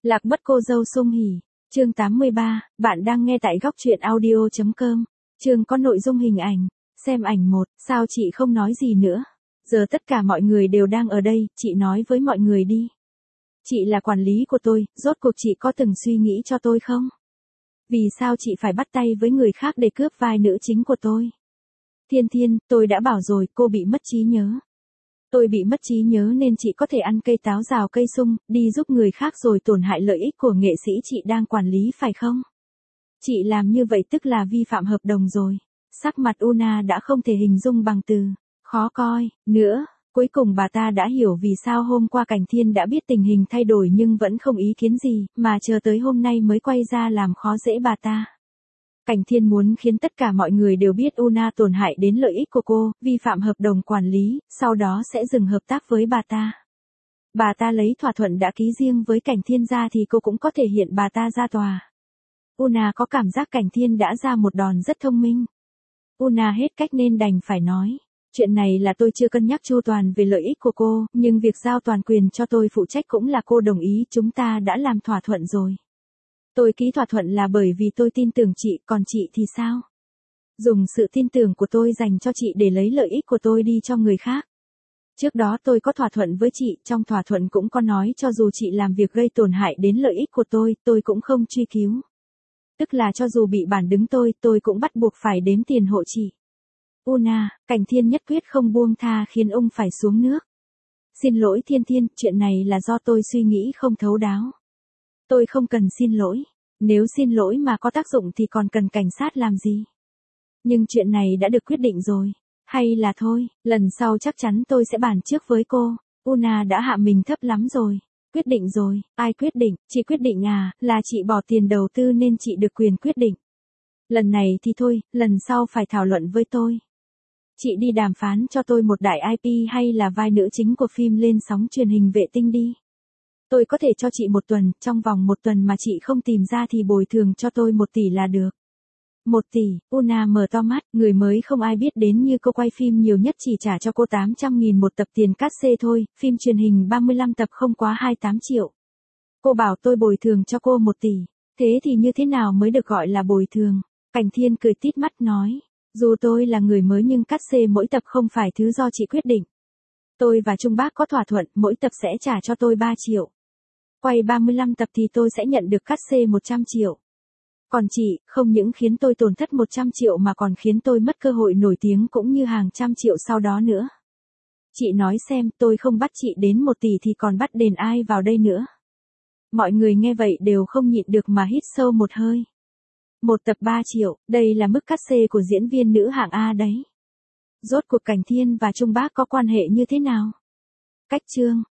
Lạc mất cô dâu sung hỉ. Chương 83, bạn đang nghe tại góc truyện audio.com. Chương có nội dung hình ảnh. Xem ảnh 1, sao chị không nói gì nữa? Giờ tất cả mọi người đều đang ở đây, chị nói với mọi người đi. Chị là quản lý của tôi, rốt cuộc chị có từng suy nghĩ cho tôi không? Vì sao chị phải bắt tay với người khác để cướp vai nữ chính của tôi? Thiên Thiên, tôi đã bảo rồi, cô bị mất trí nhớ. Tôi bị mất trí nhớ nên chị có thể ăn cây táo rào cây sung, đi giúp người khác rồi tổn hại lợi ích của nghệ sĩ chị đang quản lý phải không? Chị làm như vậy tức là vi phạm hợp đồng rồi. Sắc mặt Una đã không thể hình dung bằng từ khó coi nữa. Cuối cùng bà ta đã hiểu vì sao hôm qua Cảnh Thiên đã biết tình hình thay đổi nhưng vẫn không ý kiến gì, mà chờ tới hôm nay mới quay ra làm khó dễ bà ta. Cảnh Thiên muốn khiến tất cả mọi người đều biết Una tổn hại đến lợi ích của cô, vi phạm hợp đồng quản lý, sau đó sẽ dừng hợp tác với bà ta. Bà ta lấy thỏa thuận đã ký riêng với Cảnh Thiên ra thì cô cũng có thể hiện bà ta ra tòa. Una có cảm giác Cảnh Thiên đã ra một đòn rất thông minh. Una hết cách nên đành phải nói. Chuyện này là tôi chưa cân nhắc chu toàn về lợi ích của cô, nhưng việc giao toàn quyền cho tôi phụ trách cũng là cô đồng ý, chúng ta đã làm thỏa thuận rồi. Tôi ký thỏa thuận là bởi vì tôi tin tưởng chị, còn chị thì sao? Dùng sự tin tưởng của tôi dành cho chị để lấy lợi ích của tôi đi cho người khác. Trước đó tôi có thỏa thuận với chị, trong thỏa thuận cũng có nói cho dù chị làm việc gây tổn hại đến lợi ích của tôi cũng không truy cứu. Tức là cho dù bị bản đứng tôi cũng bắt buộc phải đếm tiền hộ chị. Una, Cảnh Thiên nhất quyết không buông tha khiến ông phải xuống nước. Xin lỗi Thiên Thiên, chuyện này là do tôi suy nghĩ không thấu đáo. Tôi không cần xin lỗi. Nếu xin lỗi mà có tác dụng thì còn cần cảnh sát làm gì? Nhưng chuyện này đã được quyết định rồi. Hay là thôi, lần sau chắc chắn tôi sẽ bàn trước với cô. Una đã hạ mình thấp lắm rồi. Quyết định rồi, ai quyết định? Chị quyết định à, là chị bỏ tiền đầu tư nên chị được quyền quyết định. Lần này thì thôi, lần sau phải thảo luận với tôi. Chị đi đàm phán cho tôi một đại IP hay là vai nữ chính của phim lên sóng truyền hình vệ tinh đi. Tôi có thể cho chị 1 tuần, trong vòng 1 tuần mà chị không tìm ra thì bồi thường cho tôi 1 tỷ là được. 1 tỷ, Una mở to mắt, người mới không ai biết đến như cô quay phim nhiều nhất chỉ trả cho cô 800.000 một tập tiền cát xê thôi, phim truyền hình 35 tập không quá 28 triệu. Cô bảo tôi bồi thường cho cô 1 tỷ, thế thì như thế nào mới được gọi là bồi thường? Cảnh Thiên cười tít mắt nói, dù tôi là người mới nhưng cát xê mỗi tập không phải thứ do chị quyết định. Tôi và Trung Bác có thỏa thuận, mỗi tập sẽ trả cho tôi 3 triệu. Quay 35 tập thì tôi sẽ nhận được cát xê 100 triệu. Còn chị, không những khiến tôi tổn thất 100 triệu mà còn khiến tôi mất cơ hội nổi tiếng cũng như hàng trăm triệu sau đó nữa. Chị nói xem, tôi không bắt chị đến 1 tỷ thì còn bắt đền ai vào đây nữa? Mọi người nghe vậy đều không nhịn được mà hít sâu một hơi. 1 tập 3 triệu, đây là mức cát xê của diễn viên nữ hạng A đấy. Rốt cuộc Cảnh Thiên và Trung Bác có quan hệ như thế nào? Cách chương